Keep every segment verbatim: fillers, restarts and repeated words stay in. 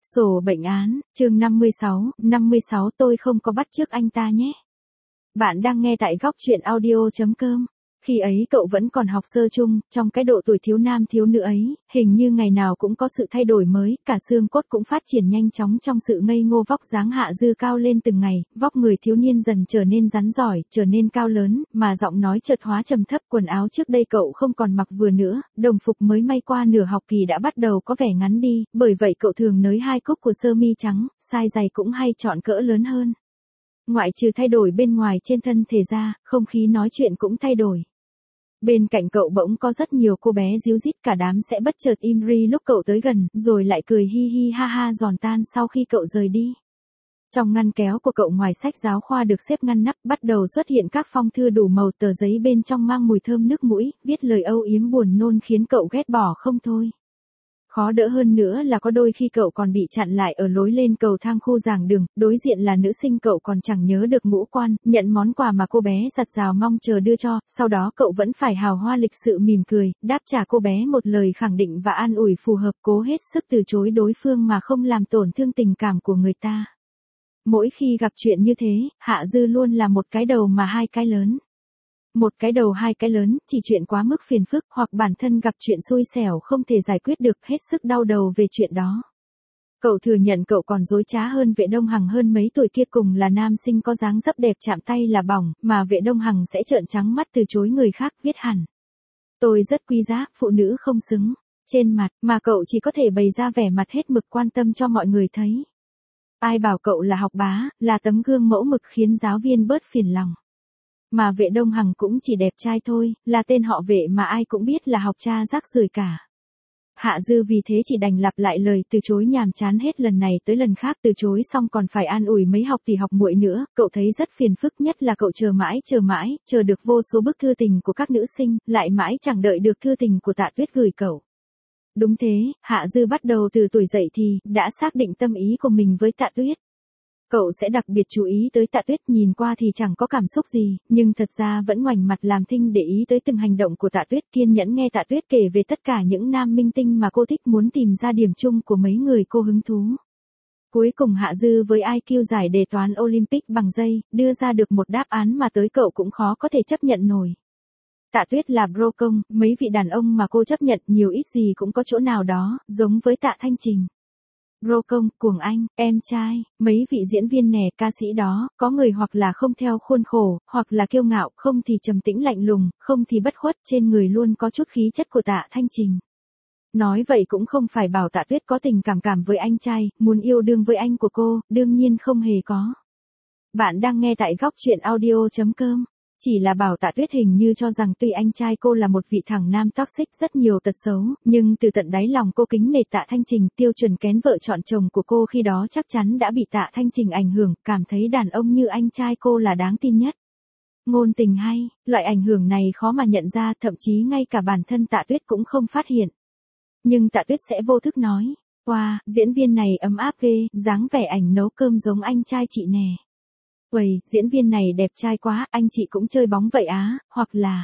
Sổ bệnh án, chương năm mươi sáu, năm mươi sáu tôi không có bắt chước anh ta nhé. Bạn đang nghe tại góc truyện audio.com. Khi ấy cậu vẫn còn học sơ chung, trong cái độ tuổi thiếu nam thiếu nữ ấy, hình như ngày nào cũng có sự thay đổi mới, cả xương cốt cũng phát triển nhanh chóng trong sự ngây ngô vóc dáng Hạ Dư cao lên từng ngày, vóc người thiếu niên dần trở nên rắn giỏi, trở nên cao lớn, mà giọng nói chợt hóa trầm thấp, quần áo trước đây cậu không còn mặc vừa nữa, đồng phục mới may qua nửa học kỳ đã bắt đầu có vẻ ngắn đi, bởi vậy cậu thường nới hai cúc của sơ mi trắng, size giày cũng hay chọn cỡ lớn hơn. Ngoại trừ thay đổi bên ngoài trên thân thể ra, không khí nói chuyện cũng thay đổi. Bên cạnh cậu bỗng có rất nhiều cô bé ríu rít, cả đám sẽ bất chợt im ri lúc cậu tới gần, rồi lại cười hi hi ha ha giòn tan sau khi cậu rời đi. Trong ngăn kéo của cậu ngoài sách giáo khoa được xếp ngăn nắp bắt đầu xuất hiện các phong thư đủ màu, tờ giấy bên trong mang mùi thơm nước mũi, viết lời âu yếm buồn nôn khiến cậu ghét bỏ không thôi. Khó đỡ hơn nữa là có đôi khi cậu còn bị chặn lại ở lối lên cầu thang khu giảng đường, đối diện là nữ sinh cậu còn chẳng nhớ được ngũ quan, nhận món quà mà cô bé giặt rào mong chờ đưa cho, sau đó cậu vẫn phải hào hoa lịch sự mỉm cười, đáp trả cô bé một lời khẳng định và an ủi phù hợp, cố hết sức từ chối đối phương mà không làm tổn thương tình cảm của người ta. Mỗi khi gặp chuyện như thế, Hạ Dư luôn là một cái đầu mà hai cái lớn. Một cái đầu hai cái lớn, chỉ chuyện quá mức phiền phức hoặc bản thân gặp chuyện xui xẻo không thể giải quyết được, hết sức đau đầu về chuyện đó. Cậu thừa nhận cậu còn dối trá hơn Vệ Đông Hằng hơn mấy tuổi kia, cùng là nam sinh có dáng dấp đẹp chạm tay là bỏng, mà Vệ Đông Hằng sẽ trợn trắng mắt từ chối người khác, viết hẳn. Tôi rất quý giá, phụ nữ không xứng. Trên mặt, mà cậu chỉ có thể bày ra vẻ mặt hết mực quan tâm cho mọi người thấy. Ai bảo cậu là học bá, là tấm gương mẫu mực khiến giáo viên bớt phiền lòng. Mà Vệ Đông Hằng cũng chỉ đẹp trai thôi, là tên họ Vệ mà ai cũng biết là học cha rác rưởi cả. Hạ Dư vì thế chỉ đành lặp lại lời từ chối nhàm chán hết lần này tới lần khác, từ chối xong còn phải an ủi mấy học tỷ học muội nữa, cậu thấy rất phiền phức, nhất là cậu chờ mãi chờ mãi, chờ được vô số bức thư tình của các nữ sinh, lại mãi chẳng đợi được thư tình của Tạ Tuyết gửi cậu. Đúng thế, Hạ Dư bắt đầu từ tuổi dậy thì, đã xác định tâm ý của mình với Tạ Tuyết. Cậu sẽ đặc biệt chú ý tới Tạ Tuyết, nhìn qua thì chẳng có cảm xúc gì, nhưng thật ra vẫn ngoảnh mặt làm thinh để ý tới từng hành động của Tạ Tuyết, kiên nhẫn nghe Tạ Tuyết kể về tất cả những nam minh tinh mà cô thích, muốn tìm ra điểm chung của mấy người cô hứng thú. Cuối cùng Hạ Dư với i kiu giải đề toán Olympic bằng giây, đưa ra được một đáp án mà tới cậu cũng khó có thể chấp nhận nổi. Tạ Tuyết là bro công, mấy vị đàn ông mà cô chấp nhận nhiều ít gì cũng có chỗ nào đó, giống với Tạ Thanh Trình. Bro công, cuồng anh, em trai, mấy vị diễn viên nè, ca sĩ đó, có người hoặc là không theo khuôn khổ, hoặc là kiêu ngạo, không thì trầm tĩnh lạnh lùng, không thì bất khuất, trên người luôn có chút khí chất của Tạ Thanh Trình. Nói vậy cũng không phải bảo Tạ Tuyết có tình cảm cảm với anh trai, muốn yêu đương với anh của cô, đương nhiên không hề có. Bạn đang nghe tại góc truyện audio.com. Chỉ là bảo Tạ Tuyết hình như cho rằng tuy anh trai cô là một vị thằng nam toxic rất nhiều tật xấu, nhưng từ tận đáy lòng cô kính nể Tạ Thanh Trình, tiêu chuẩn kén vợ chọn chồng của cô khi đó chắc chắn đã bị Tạ Thanh Trình ảnh hưởng, cảm thấy đàn ông như anh trai cô là đáng tin nhất. Ngôn tình hay, loại ảnh hưởng này khó mà nhận ra, thậm chí ngay cả bản thân Tạ Tuyết cũng không phát hiện. Nhưng Tạ Tuyết sẽ vô thức nói, wow, diễn viên này ấm áp ghê, dáng vẻ ảnh nấu cơm giống anh trai chị nè. Uầy, diễn viên này đẹp trai quá, anh chị cũng chơi bóng vậy á, hoặc là...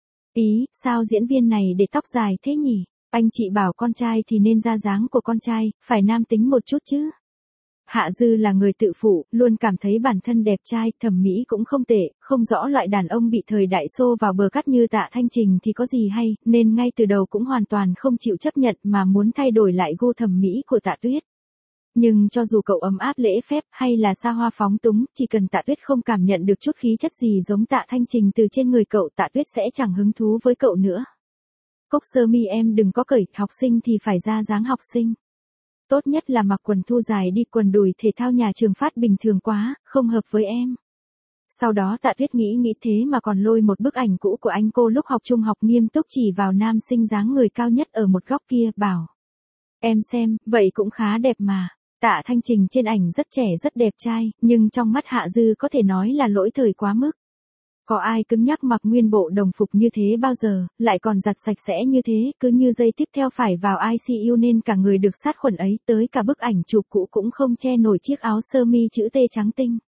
Ý, sao diễn viên này để tóc dài thế nhỉ? Anh chị bảo con trai thì nên ra dáng của con trai, phải nam tính một chút chứ. Hạ Dư là người tự phụ, luôn cảm thấy bản thân đẹp trai, thẩm mỹ cũng không tệ, không rõ loại đàn ông bị thời đại xô vào bờ cắt như Tạ Thanh Trình thì có gì hay, nên ngay từ đầu cũng hoàn toàn không chịu chấp nhận mà muốn thay đổi lại gu thẩm mỹ của Tạ Tuyết. Nhưng cho dù cậu ấm áp lễ phép hay là xa hoa phóng túng, chỉ cần Tạ Tuyết không cảm nhận được chút khí chất gì giống Tạ Thanh Trình từ trên người cậu, Tạ Tuyết sẽ chẳng hứng thú với cậu nữa. Cúc sơ mi em đừng có cởi, học sinh thì phải ra dáng học sinh. Tốt nhất là mặc quần thu dài đi, quần đùi thể thao nhà trường phát bình thường quá, không hợp với em. Sau đó Tạ Tuyết nghĩ nghĩ thế mà còn lôi một bức ảnh cũ của anh cô lúc học trung học nghiêm túc chỉ vào nam sinh dáng người cao nhất ở một góc kia, bảo. Em xem, vậy cũng khá đẹp mà. Tạ Thanh Trình trên ảnh rất trẻ rất đẹp trai, nhưng trong mắt Hạ Dư có thể nói là lỗi thời quá mức. Có ai cứng nhắc mặc nguyên bộ đồng phục như thế bao giờ, lại còn giặt sạch sẽ như thế, cứ như giây tiếp theo phải vào i xê u nên cả người được sát khuẩn ấy, tới cả bức ảnh chụp cũ cũng không che nổi chiếc áo sơ mi chữ T trắng tinh.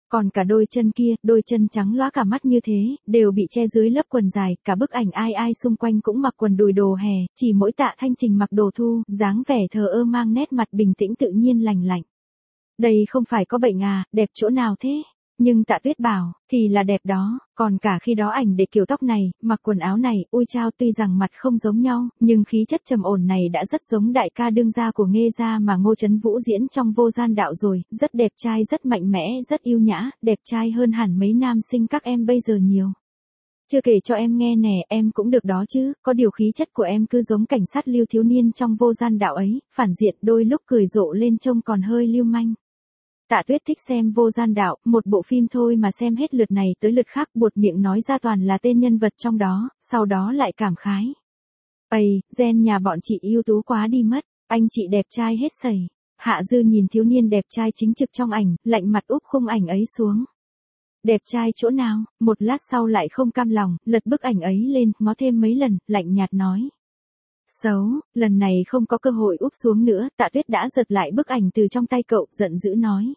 Còn cả đôi chân kia, đôi chân trắng lóa cả mắt như thế, đều bị che dưới lớp quần dài, cả bức ảnh ai ai xung quanh cũng mặc quần đùi đồ hè, chỉ mỗi Tạ Thanh Trình mặc đồ thu, dáng vẻ thờ ơ mang nét mặt bình tĩnh tự nhiên lành lạnh. Đây không phải có bệnh à, đẹp chỗ nào thế? Nhưng Tạ Tuyết bảo, thì là đẹp đó, còn cả khi đó ảnh để kiểu tóc này, mặc quần áo này, ui chao tuy rằng mặt không giống nhau, nhưng khí chất trầm ổn này đã rất giống đại ca đương gia của Nghê gia mà Ngô Chấn Vũ diễn trong Vô Gian Đạo rồi, rất đẹp trai rất mạnh mẽ, rất yêu nhã, đẹp trai hơn hẳn mấy nam sinh các em bây giờ nhiều. Chưa kể cho em nghe nè, em cũng được đó chứ, có điều khí chất của em cứ giống cảnh sát Lưu thiếu niên trong Vô Gian Đạo ấy, phản diện đôi lúc cười rộ lên trông còn hơi lưu manh. Tạ Tuyết thích xem Vô Gian Đạo, một bộ phim thôi mà xem hết lượt này tới lượt khác, buột miệng nói ra toàn là tên nhân vật trong đó, sau đó lại cảm khái. Ây, gen nhà bọn chị ưu tú quá đi mất, anh chị đẹp trai hết sẩy. Hạ Dư nhìn thiếu niên đẹp trai chính trực trong ảnh, lạnh mặt úp khung ảnh ấy xuống. Đẹp trai chỗ nào, một lát sau lại không cam lòng, lật bức ảnh ấy lên, ngó thêm mấy lần, lạnh nhạt nói. Xấu, lần này không có cơ hội úp xuống nữa, Tạ Tuyết đã giật lại bức ảnh từ trong tay cậu, giận dữ nói.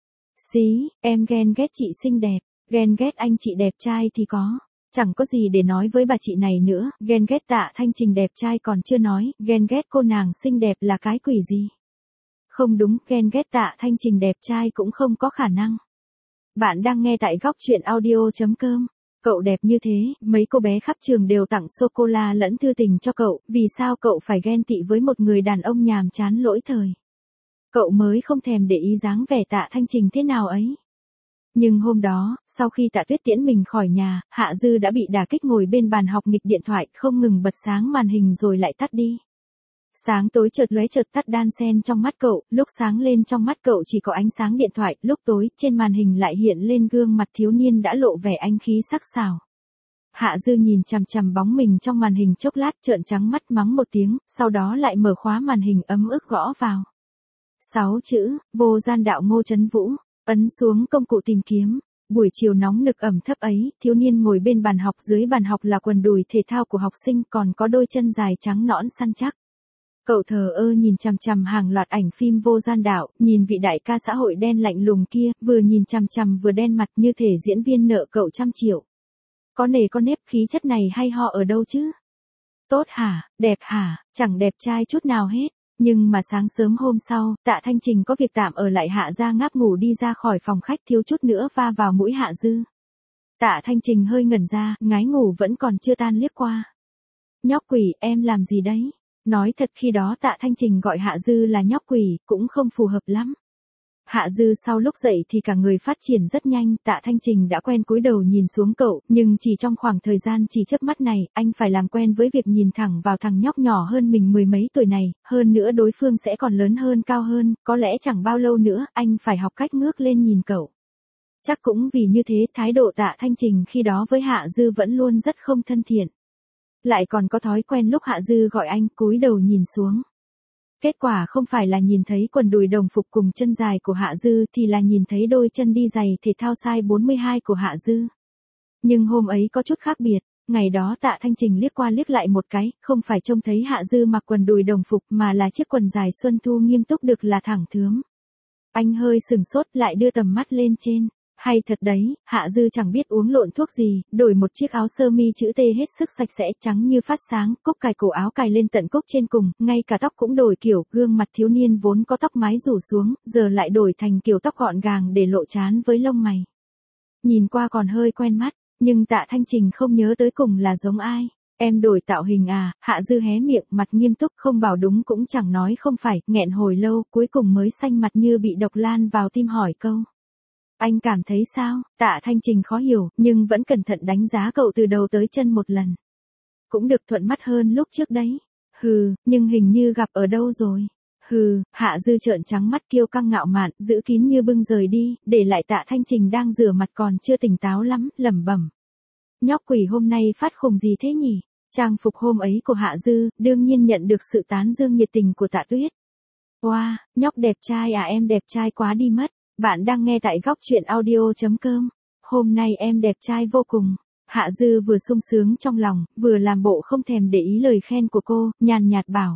Xí, em ghen ghét chị xinh đẹp, ghen ghét anh chị đẹp trai thì có. Chẳng có gì để nói với bà chị này nữa, ghen ghét Tạ Thanh Trình đẹp trai còn chưa nói, ghen ghét cô nàng xinh đẹp là cái quỷ gì. Không đúng, ghen ghét Tạ Thanh Trình đẹp trai cũng không có khả năng. Bạn đang nghe tại góc truyện audio.com. Cậu đẹp như thế, mấy cô bé khắp trường đều tặng sô-cô-la lẫn thư tình cho cậu, vì sao cậu phải ghen tị với một người đàn ông nhàm chán lỗi thời. Cậu mới không thèm để ý dáng vẻ Tạ Thanh Trình thế nào ấy. Nhưng hôm đó, sau khi Tạ Tuyết tiễn mình khỏi nhà, Hạ Dư đã bị đả kích ngồi bên bàn học nghịch điện thoại, không ngừng bật sáng màn hình rồi lại tắt đi. Sáng tối chợt lóe chợt tắt đan xen trong mắt cậu, lúc sáng lên trong mắt cậu chỉ có ánh sáng điện thoại, lúc tối trên màn hình lại hiện lên gương mặt thiếu niên đã lộ vẻ anh khí sắc sảo. Hạ Dư nhìn chằm chằm bóng mình trong màn hình chốc lát trợn trắng mắt mắng một tiếng, sau đó lại mở khóa màn hình ấm ức gõ vào. Sáu chữ, Vô Gian Đạo Ngô Chấn Vũ, ấn xuống công cụ tìm kiếm. Buổi chiều nóng nực ẩm thấp ấy, thiếu niên ngồi bên bàn học, dưới bàn học là quần đùi thể thao của học sinh, còn có đôi chân dài trắng nõn săn chắc. Cậu thờ ơ nhìn chằm chằm hàng loạt ảnh phim Vô Gian Đạo, nhìn vị đại ca xã hội đen lạnh lùng kia, vừa nhìn chằm chằm vừa đen mặt như thể diễn viên nợ cậu trăm triệu. Có nề có nếp, khí chất này hay ho ở đâu chứ? Tốt hả, đẹp hả, chẳng đẹp trai chút nào hết. Nhưng mà sáng sớm hôm sau, Tạ Thanh Trình có việc tạm ở lại Hạ gia, ngáp ngủ đi ra khỏi phòng khách thiếu chút nữa va vào mũi Hạ Dư. Tạ Thanh Trình hơi ngẩn ra, ngái ngủ vẫn còn chưa tan liếc qua. Nhóc quỷ, em làm gì đấy? Nói thật khi đó Tạ Thanh Trình gọi Hạ Dư là nhóc quỷ, cũng không phù hợp lắm. Hạ Dư sau lúc dậy thì cả người phát triển rất nhanh, Tạ Thanh Trình đã quen cúi đầu nhìn xuống cậu, nhưng chỉ trong khoảng thời gian chỉ chớp mắt này, anh phải làm quen với việc nhìn thẳng vào thằng nhóc nhỏ hơn mình mười mấy tuổi này, hơn nữa đối phương sẽ còn lớn hơn cao hơn, có lẽ chẳng bao lâu nữa, anh phải học cách ngước lên nhìn cậu. Chắc cũng vì như thế thái độ Tạ Thanh Trình khi đó với Hạ Dư vẫn luôn rất không thân thiện. Lại còn có thói quen lúc Hạ Dư gọi anh cúi đầu nhìn xuống. Kết quả không phải là nhìn thấy quần đùi đồng phục cùng chân dài của Hạ Dư thì là nhìn thấy đôi chân đi giày thể thao size bốn mươi hai của Hạ Dư. Nhưng hôm ấy có chút khác biệt, ngày đó Tạ Thanh Trình liếc qua liếc lại một cái, không phải trông thấy Hạ Dư mặc quần đùi đồng phục mà là chiếc quần dài xuân thu nghiêm túc được là thẳng thướm. Anh hơi sừng sốt lại đưa tầm mắt lên trên. Hay thật đấy, Hạ Dư chẳng biết uống lộn thuốc gì, đổi một chiếc áo sơ mi chữ T hết sức sạch sẽ trắng như phát sáng, cúc cài cổ áo cài lên tận cúc trên cùng, ngay cả tóc cũng đổi kiểu, gương mặt thiếu niên vốn có tóc mái rủ xuống, giờ lại đổi thành kiểu tóc gọn gàng để lộ trán với lông mày. Nhìn qua còn hơi quen mắt, nhưng Tạ Thanh Trình không nhớ tới cùng là giống ai. Em đổi tạo hình à, Hạ Dư hé miệng, mặt nghiêm túc không bảo đúng cũng chẳng nói không phải, nghẹn hồi lâu, cuối cùng mới xanh mặt như bị độc lan vào tim hỏi câu. Anh cảm thấy sao? Tạ Thanh Trình khó hiểu, nhưng vẫn cẩn thận đánh giá cậu từ đầu tới chân một lần. Cũng được thuận mắt hơn lúc trước đấy. Hừ, nhưng hình như gặp ở đâu rồi. Hừ, Hạ Dư trợn trắng mắt kiêu căng ngạo mạn, giữ kín như bưng rời đi, để lại Tạ Thanh Trình đang rửa mặt còn chưa tỉnh táo lắm, lẩm bẩm. Nhóc quỷ hôm nay phát khùng gì thế nhỉ? Trang phục hôm ấy của Hạ Dư, đương nhiên nhận được sự tán dương nhiệt tình của Tạ Tuyết. Wow, nhóc đẹp trai à, em đẹp trai quá đi mất. Bạn đang nghe tại góc truyện audio.com. Hôm nay em đẹp trai vô cùng. Hạ Dư vừa sung sướng trong lòng, vừa làm bộ không thèm để ý lời khen của cô, nhàn nhạt bảo.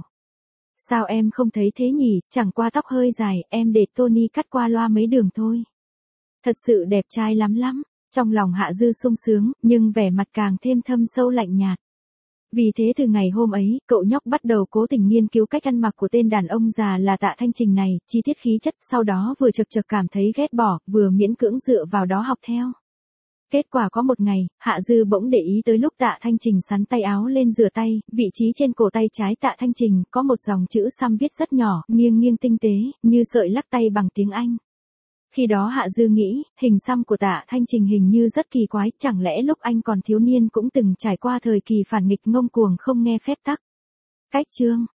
Sao em không thấy thế nhỉ, chẳng qua tóc hơi dài, em để Tony cắt qua loa mấy đường thôi. Thật sự đẹp trai lắm lắm. Trong lòng Hạ Dư sung sướng, nhưng vẻ mặt càng thêm thâm sâu lạnh nhạt. Vì thế từ ngày hôm ấy, cậu nhóc bắt đầu cố tình nghiên cứu cách ăn mặc của tên đàn ông già là Tạ Thanh Trình này, chi tiết khí chất, sau đó vừa chật chật cảm thấy ghét bỏ, vừa miễn cưỡng dựa vào đó học theo. Kết quả có một ngày, Hạ Dư bỗng để ý tới lúc Tạ Thanh Trình sắn tay áo lên rửa tay, vị trí trên cổ tay trái Tạ Thanh Trình có một dòng chữ xăm viết rất nhỏ, nghiêng nghiêng tinh tế, như sợi lắc tay bằng tiếng Anh. Khi đó Hạ Dư nghĩ, hình xăm của Tạ Thanh Trình hình như rất kỳ quái, chẳng lẽ lúc anh còn thiếu niên cũng từng trải qua thời kỳ phản nghịch ngông cuồng không nghe phép tắc. Cách chương